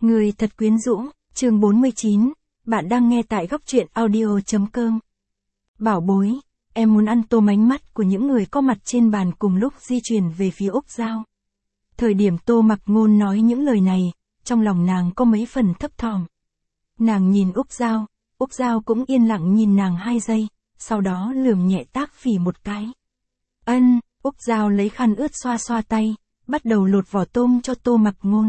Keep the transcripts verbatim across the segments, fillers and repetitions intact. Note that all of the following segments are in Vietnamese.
Người thật quyến rũ, chương bốn mươi chín, bạn đang nghe tại góc truyện audio chấm com. Bảo bối, em muốn ăn tôm ánh mắt của những người có mặt trên bàn cùng lúc di chuyển về phía Úc Giao. Thời điểm Tô Mặc Ngôn nói những lời này, trong lòng nàng có mấy phần thấp thỏm. Nàng nhìn Úc Giao, Úc Giao cũng yên lặng nhìn nàng hai giây, sau đó lườm nhẹ Tác Phỉ một cái. Ân, Úc Giao lấy khăn ướt xoa xoa tay, bắt đầu lột vỏ tôm cho Tô Mặc Ngôn.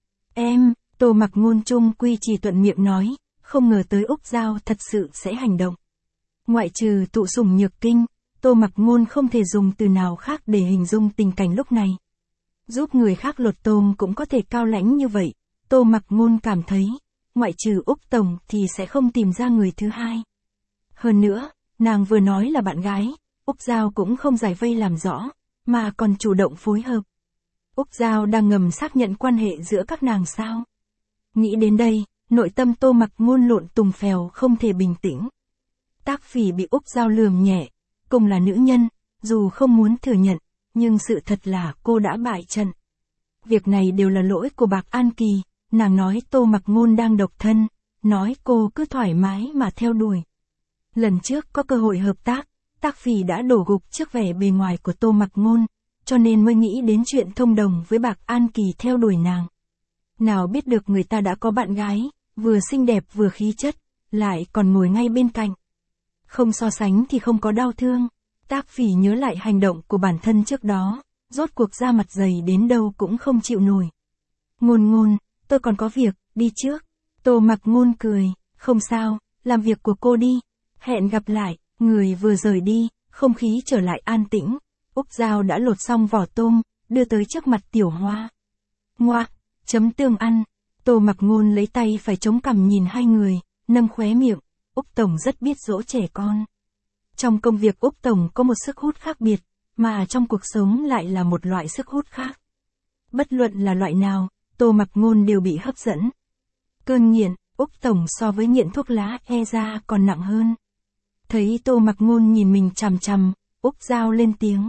Em, Tô Mặc Ngôn chung quy chỉ thuận miệng nói, không ngờ tới Úc Giao thật sự sẽ hành động. Ngoại trừ tụ sủng nhược kinh, Tô Mặc Ngôn không thể dùng từ nào khác để hình dung tình cảnh lúc này. Giúp người khác lột tôm cũng có thể cao lãnh như vậy, Tô Mặc Ngôn cảm thấy, ngoại trừ Úc Tổng thì sẽ không tìm ra người thứ hai. Hơn nữa, nàng vừa nói là bạn gái, Úc Giao cũng không giải vây làm rõ, mà còn chủ động phối hợp. Úc Giao đang ngầm xác nhận quan hệ giữa các nàng sao? Nghĩ đến đây, nội tâm Tô Mặc Ngôn lộn tùng phèo không thể bình tĩnh. Tác Phỉ bị Úc Giao lườm nhẹ, cùng là nữ nhân, dù không muốn thừa nhận, nhưng sự thật là cô đã bại trận. Việc này đều là lỗi của Bạc An Kỳ, nàng nói Tô Mặc Ngôn đang độc thân, nói cô cứ thoải mái mà theo đuổi. Lần trước có cơ hội hợp tác, Tác Phỉ đã đổ gục trước vẻ bề ngoài của Tô Mặc Ngôn, cho nên mới nghĩ đến chuyện thông đồng với Bạc An Kỳ theo đuổi nàng. Nào biết được người ta đã có bạn gái, vừa xinh đẹp vừa khí chất, lại còn ngồi ngay bên cạnh. Không so sánh thì không có đau thương. Tác Phỉ nhớ lại hành động của bản thân trước đó, rốt cuộc ra mặt dày đến đâu cũng không chịu nổi. Ngôn Ngôn, tôi còn có việc, đi trước. Tô Mặc Ngôn cười, không sao, làm việc của cô đi. Hẹn gặp lại, người vừa rời đi, không khí trở lại an tĩnh. Úc Giao đã lột xong vỏ tôm, đưa tới trước mặt Tiểu Hoa. Ngoa, chấm tương ăn. Tô Mặc Ngôn lấy tay phải chống cằm nhìn hai người, nâng khóe miệng. Úc Tổng rất biết dỗ trẻ con. Trong công việc Úc Tổng có một sức hút khác biệt, mà trong cuộc sống lại là một loại sức hút khác. Bất luận là loại nào, Tô Mặc Ngôn đều bị hấp dẫn. Cơn nghiện, Úc Tổng so với nghiện thuốc lá e ra còn nặng hơn. Thấy Tô Mặc Ngôn nhìn mình chằm chằm, Úc Giao lên tiếng.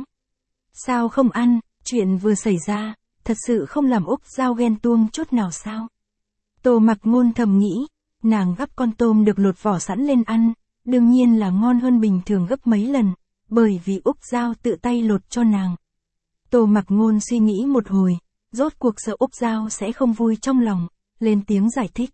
Sao không ăn, chuyện vừa xảy ra, thật sự không làm Úc Giao ghen tuông chút nào sao? Tô Mặc Ngôn thầm nghĩ, nàng gắp con tôm được lột vỏ sẵn lên ăn, đương nhiên là ngon hơn bình thường gấp mấy lần, bởi vì Úc Giao tự tay lột cho nàng. Tô Mặc Ngôn suy nghĩ một hồi, rốt cuộc sợ Úc Giao sẽ không vui trong lòng, lên tiếng giải thích.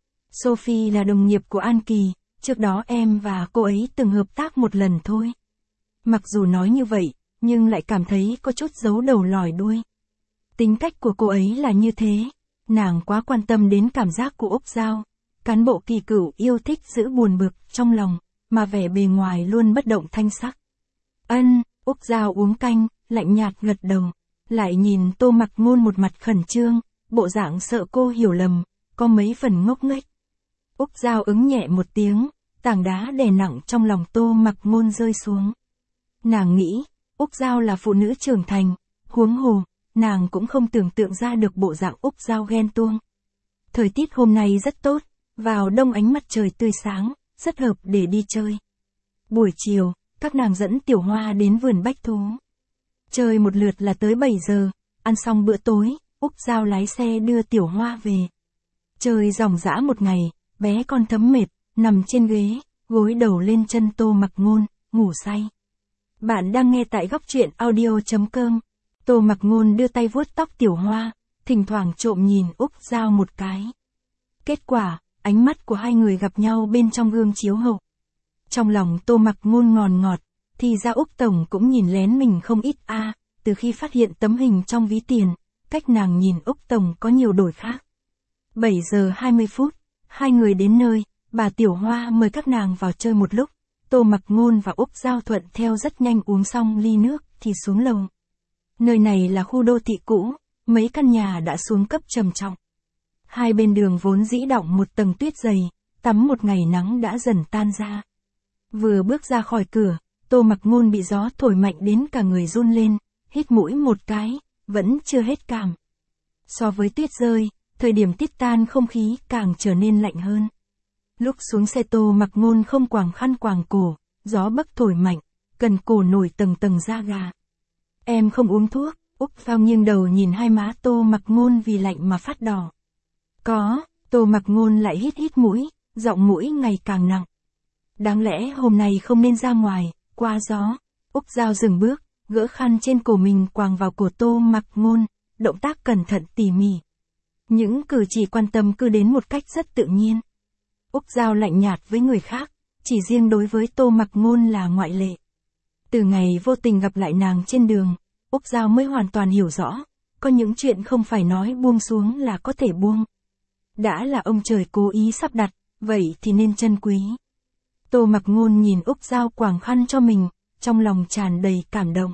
Sophie là đồng nghiệp của An Kỳ, trước đó em và cô ấy từng hợp tác một lần thôi. Mặc dù nói như vậy, nhưng lại cảm thấy có chút giấu đầu lòi đuôi. Tính cách của cô ấy là như thế, nàng quá quan tâm đến cảm giác của Úc Giao. Cán bộ kỳ cựu yêu thích giữ buồn bực trong lòng, mà vẻ bề ngoài luôn bất động thanh sắc. Ân, Úc Giao uống canh, lạnh nhạt gật đầu, lại nhìn Tô Mặc Ngôn một mặt khẩn trương, bộ dạng sợ cô hiểu lầm, có mấy phần ngốc nghếch. Úc Giao ứng nhẹ một tiếng, tảng đá đè nặng trong lòng Tô Mặc Ngôn rơi xuống. Nàng nghĩ, Úc Giao là phụ nữ trưởng thành, huống hồ, nàng cũng không tưởng tượng ra được bộ dạng Úc Giao ghen tuông. Thời tiết hôm nay rất tốt, vào đông ánh mặt trời tươi sáng, rất hợp để đi chơi. Buổi chiều, các nàng dẫn Tiểu Hoa đến vườn bách thú. Chơi một lượt là tới bảy giờ, ăn xong bữa tối, Úc Giao lái xe đưa Tiểu Hoa về. Chơi ròng rã một ngày, bé con thấm mệt, nằm trên ghế, gối đầu lên chân Tô Mặc Ngôn, ngủ say. Bạn đang nghe tại góc truyện audio chấm com. Tô Mặc Ngôn đưa tay vuốt tóc Tiểu Hoa, thỉnh thoảng trộm nhìn Úc Giao một cái. Kết quả, ánh mắt của hai người gặp nhau bên trong gương chiếu hậu. Trong lòng Tô Mặc Ngôn ngòn ngọt, thì ra Úc Tổng cũng nhìn lén mình không ít a, à, từ khi phát hiện tấm hình trong ví tiền, cách nàng nhìn Úc Tổng có nhiều đổi khác. bảy giờ hai mươi phút, hai người đến nơi, bà Tiểu Hoa mời các nàng vào chơi một lúc, Tô Mặc Ngôn và Úc Giao thuận theo rất nhanh uống xong ly nước thì xuống lầu. Nơi này là khu đô thị cũ, mấy căn nhà đã xuống cấp trầm trọng. Hai bên đường vốn dĩ đọng một tầng tuyết dày, tắm một ngày nắng đã dần tan ra. Vừa bước ra khỏi cửa, Tô Mặc Ngôn bị gió thổi mạnh đến cả người run lên, hít mũi một cái, vẫn chưa hết cảm. So với tuyết rơi, thời điểm tiết tan không khí càng trở nên lạnh hơn. Lúc xuống xe Tô Mặc Ngôn không quàng khăn quàng cổ, gió bấc thổi mạnh, cần cổ nổi tầng tầng da gà. Em không uống thuốc, Úc Giao nghiêng đầu nhìn hai má Tô Mặc Ngôn vì lạnh mà phát đỏ. Có, Tô Mặc Ngôn lại hít hít mũi, giọng mũi ngày càng nặng. Đáng lẽ hôm nay không nên ra ngoài, qua gió. Úc Giao dừng bước, gỡ khăn trên cổ mình quàng vào cổ Tô Mặc Ngôn, động tác cẩn thận tỉ mỉ. Những cử chỉ quan tâm cứ đến một cách rất tự nhiên. Úc Giao lạnh nhạt với người khác, chỉ riêng đối với Tô Mặc Ngôn là ngoại lệ. Từ ngày vô tình gặp lại nàng trên đường, Úc Giao mới hoàn toàn hiểu rõ, có những chuyện không phải nói buông xuống là có thể buông. Đã là ông trời cố ý sắp đặt, vậy thì nên trân quý. Tô Mặc Ngôn nhìn Úc Giao quàng khăn cho mình, trong lòng tràn đầy cảm động.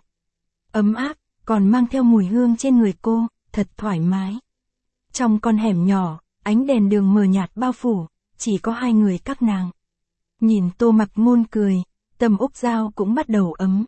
Ấm áp, còn mang theo mùi hương trên người cô, thật thoải mái. Trong con hẻm nhỏ, ánh đèn đường mờ nhạt bao phủ, chỉ có hai người các nàng. Nhìn Tô Mặc Ngôn cười, tâm Úc Giao cũng bắt đầu ấm.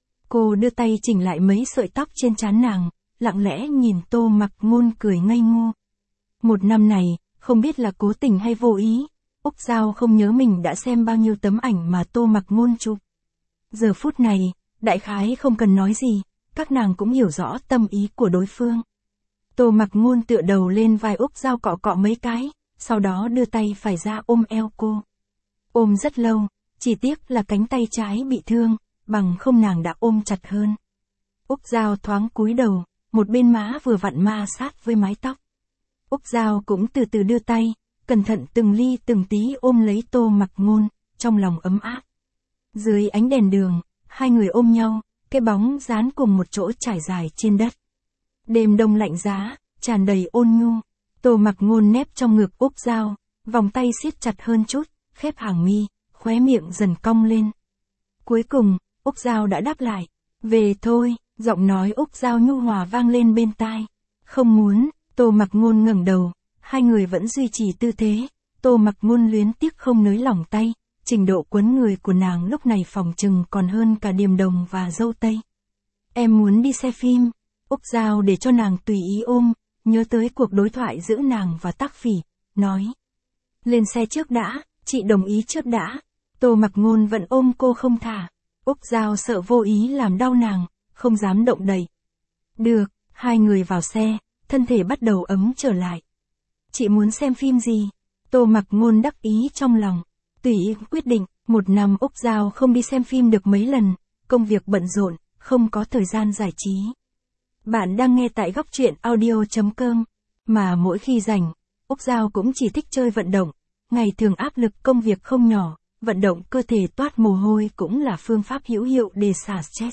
Cô đưa tay chỉnh lại mấy sợi tóc trên trán nàng, lặng lẽ nhìn Tô Mặc Ngôn cười ngây ngô. Một năm này, không biết là cố tình hay vô ý, Úc Giao không nhớ mình đã xem bao nhiêu tấm ảnh mà Tô Mặc Ngôn chụp. Giờ phút này, đại khái không cần nói gì, các nàng cũng hiểu rõ tâm ý của đối phương. Tô Mặc Ngôn tựa đầu lên vai Úc Giao cọ cọ mấy cái, sau đó đưa tay phải ra ôm eo cô. Ôm rất lâu, chỉ tiếc là cánh tay trái bị thương, bằng không nàng đã ôm chặt hơn. Úc Giao thoáng cúi đầu, một bên má vừa vặn ma sát với mái tóc. Úc Giao cũng từ từ đưa tay, cẩn thận từng ly từng tí ôm lấy Tô Mặc Ngôn, trong lòng ấm áp. Dưới ánh đèn đường, hai người ôm nhau, cái bóng dán cùng một chỗ trải dài trên đất. Đêm đông lạnh giá, tràn đầy ôn nhu. Tô Mặc Ngôn nép trong ngực Úc Giao, vòng tay siết chặt hơn chút, khép hàng mi, khóe miệng dần cong lên. Cuối cùng, Úc Giao đã đáp lại. Về thôi, giọng nói Úc Giao nhu hòa vang lên bên tai. Không muốn. Tô Mặc Ngôn ngẩng đầu, hai người vẫn duy trì tư thế. Tô Mặc Ngôn luyến tiếc không nới lỏng tay, trình độ quấn người của nàng lúc này phòng chừng còn hơn cả Điềm Đồng và Dâu Tây. Em muốn đi xem phim. Úc Giao để cho nàng tùy ý ôm, nhớ tới cuộc đối thoại giữa nàng và Tắc Phỉ, nói. Lên xe trước đã, chị đồng ý trước đã. Tô Mặc Ngôn vẫn ôm cô không thả. Úc Giao sợ vô ý làm đau nàng, không dám động đậy. Được, hai người vào xe, thân thể bắt đầu ấm trở lại. Chị muốn xem phim gì? Tô Mặc Ngôn đắc ý trong lòng. Tùy ý quyết định, một năm Úc Giao không đi xem phim được mấy lần, công việc bận rộn, không có thời gian giải trí. Bạn đang nghe tại góc truyện audio chấm com, mà mỗi khi rảnh, Úc Giao cũng chỉ thích chơi vận động, ngày thường áp lực công việc không nhỏ, vận động cơ thể toát mồ hôi cũng là phương pháp hữu hiệu để xả stress.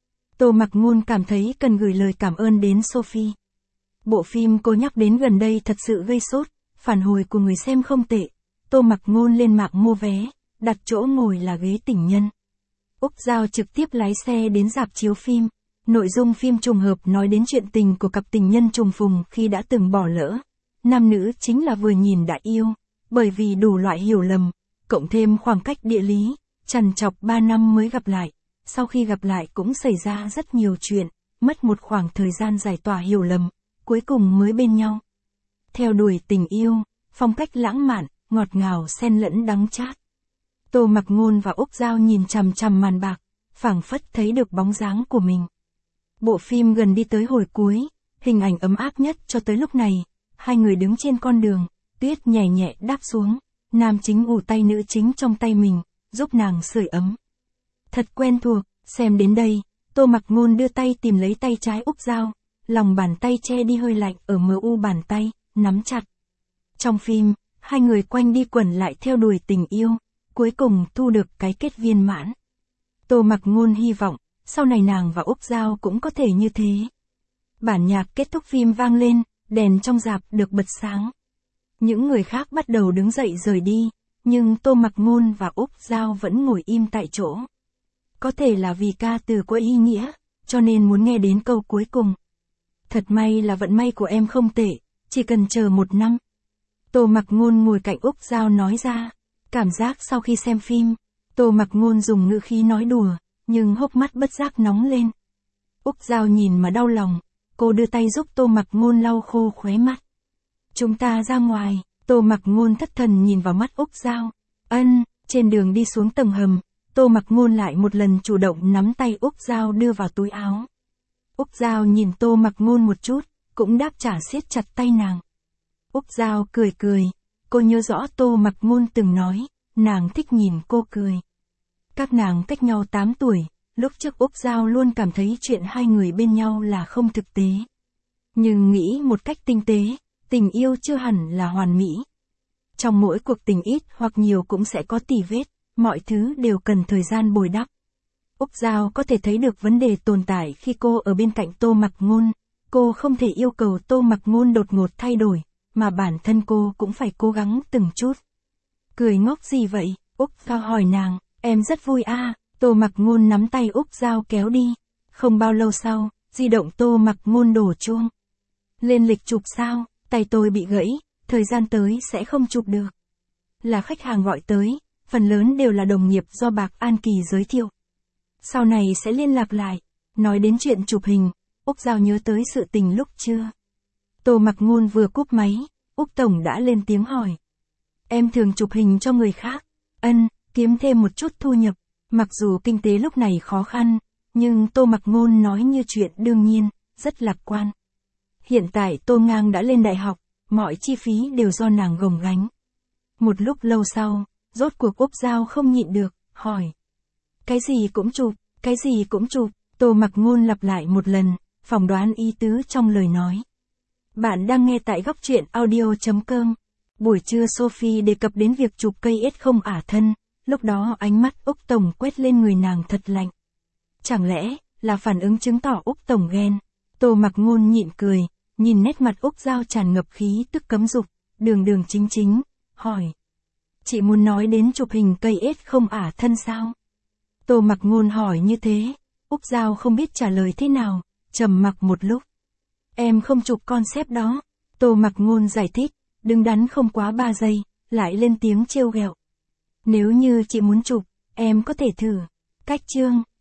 Tô Mặc Ngôn cảm thấy cần gửi lời cảm ơn đến Sophie. Bộ phim cô nhắc đến gần đây thật sự gây sốt, phản hồi của người xem không tệ. Tô Mặc Ngôn lên mạng mua vé, đặt chỗ ngồi là ghế tình nhân. Úc Giao trực tiếp lái xe đến rạp chiếu phim. Nội dung phim trùng hợp nói đến chuyện tình của cặp tình nhân trùng phùng khi đã từng bỏ lỡ. Nam nữ chính là vừa nhìn đã yêu, bởi vì đủ loại hiểu lầm, cộng thêm khoảng cách địa lý, trằn trọc ba năm mới gặp lại. Sau khi gặp lại cũng xảy ra rất nhiều chuyện, mất một khoảng thời gian giải tỏa hiểu lầm, cuối cùng mới bên nhau. Theo đuổi tình yêu, phong cách lãng mạn, ngọt ngào xen lẫn đắng chát. Tô Mặc Ngôn và Úc Giao nhìn chằm chằm màn bạc, phảng phất thấy được bóng dáng của mình. Bộ phim gần đi tới hồi cuối, hình ảnh ấm áp nhất cho tới lúc này, hai người đứng trên con đường, tuyết nhẹ nhẹ đáp xuống, nam chính ủ tay nữ chính trong tay mình, giúp nàng sưởi ấm. Thật quen thuộc, xem đến đây, Tô Mặc Ngôn đưa tay tìm lấy tay trái Úc Giao, lòng bàn tay che đi hơi lạnh ở mờ u bàn tay, nắm chặt. Trong phim, hai người quanh đi quẩn lại theo đuổi tình yêu, cuối cùng thu được cái kết viên mãn. Tô Mặc Ngôn hy vọng, sau này nàng và Úc Giao cũng có thể như thế. Bản nhạc kết thúc phim vang lên, đèn trong rạp được bật sáng. Những người khác bắt đầu đứng dậy rời đi, nhưng Tô Mặc Ngôn và Úc Giao vẫn ngồi im tại chỗ. Có thể là vì ca từ có ý nghĩa, cho nên muốn nghe đến câu cuối cùng. Thật may là vận may của em không tệ, chỉ cần chờ một năm. Tô Mặc Ngôn ngồi cạnh Úc Giao nói ra. Cảm giác sau khi xem phim, Tô Mặc Ngôn dùng ngữ khí nói đùa, nhưng hốc mắt bất giác nóng lên. Úc Giao nhìn mà đau lòng, cô đưa tay giúp Tô Mặc Ngôn lau khô khóe mắt. Chúng ta ra ngoài. Tô Mặc Ngôn thất thần nhìn vào mắt Úc Giao. Ân, trên đường đi xuống tầng hầm, Tô Mặc Ngôn lại một lần chủ động nắm tay Úc Giao đưa vào túi áo. Úc Giao nhìn Tô Mặc Ngôn một chút, cũng đáp trả siết chặt tay nàng. Úc Giao cười cười, Cô nhớ rõ Tô Mặc Ngôn từng nói, nàng thích nhìn cô cười. Các nàng cách nhau tám tuổi, lúc trước Úc Giao luôn cảm thấy chuyện hai người bên nhau là không thực tế. Nhưng nghĩ một cách tinh tế, tình yêu chưa hẳn là hoàn mỹ. Trong mỗi cuộc tình ít hoặc nhiều cũng sẽ có tì vết, mọi thứ đều cần thời gian bồi đắp. Úc Giao có thể thấy được vấn đề tồn tại khi cô ở bên cạnh Tô Mặc Ngôn, cô không thể yêu cầu Tô Mặc Ngôn đột ngột thay đổi, mà bản thân cô cũng phải cố gắng từng chút. Cười ngốc gì vậy? Úc Giao hỏi nàng, em rất vui à, Tô Mặc Ngôn nắm tay Úc Giao kéo đi. Không bao lâu sau, di động Tô Mặc Ngôn đổ chuông. Lên lịch chụp sao, tay tôi bị gãy, thời gian tới sẽ không chụp được. Là khách hàng gọi tới, phần lớn đều là đồng nghiệp do Bạc An Kỳ giới thiệu. Sau này sẽ liên lạc lại. Nói đến chuyện chụp hình, Úc Giao nhớ tới sự tình lúc trưa. Tô Mặc Ngôn vừa cúp máy, Úc Tổng đã lên tiếng hỏi. Em thường chụp hình cho người khác. Ân, kiếm thêm một chút thu nhập. Mặc dù kinh tế lúc này khó khăn, nhưng Tô Mặc Ngôn nói như chuyện đương nhiên, rất lạc quan. Hiện tại Tô Ngang đã lên đại học, mọi chi phí đều do nàng gồng gánh. Một lúc lâu sau, rốt cuộc Úc Giao không nhịn được, hỏi. Cái gì cũng chụp, cái gì cũng chụp, Tô Mặc Ngôn lặp lại một lần, phỏng đoán ý tứ trong lời nói. Bạn đang nghe tại góc truyện audio chấm com. Buổi trưa Sophie đề cập đến việc chụp cây ếch không ả thân, lúc đó ánh mắt Úc Tổng quét lên người nàng thật lạnh. Chẳng lẽ, là phản ứng chứng tỏ Úc Tổng ghen? Tô Mặc Ngôn nhịn cười, nhìn nét mặt Úc Giao tràn ngập khí tức cấm dục, đường đường chính chính, hỏi. Chị muốn nói đến chụp hình cây ếch không ả thân sao? Tô Mặc Ngôn hỏi như thế, Úc Giao không biết trả lời thế nào, trầm mặc một lúc. Em không chụp concept đó, Tô Mặc Ngôn giải thích, đứng đắn không quá ba giây, lại lên tiếng trêu ghẹo. Nếu như chị muốn chụp, em có thể thử. Cách chương.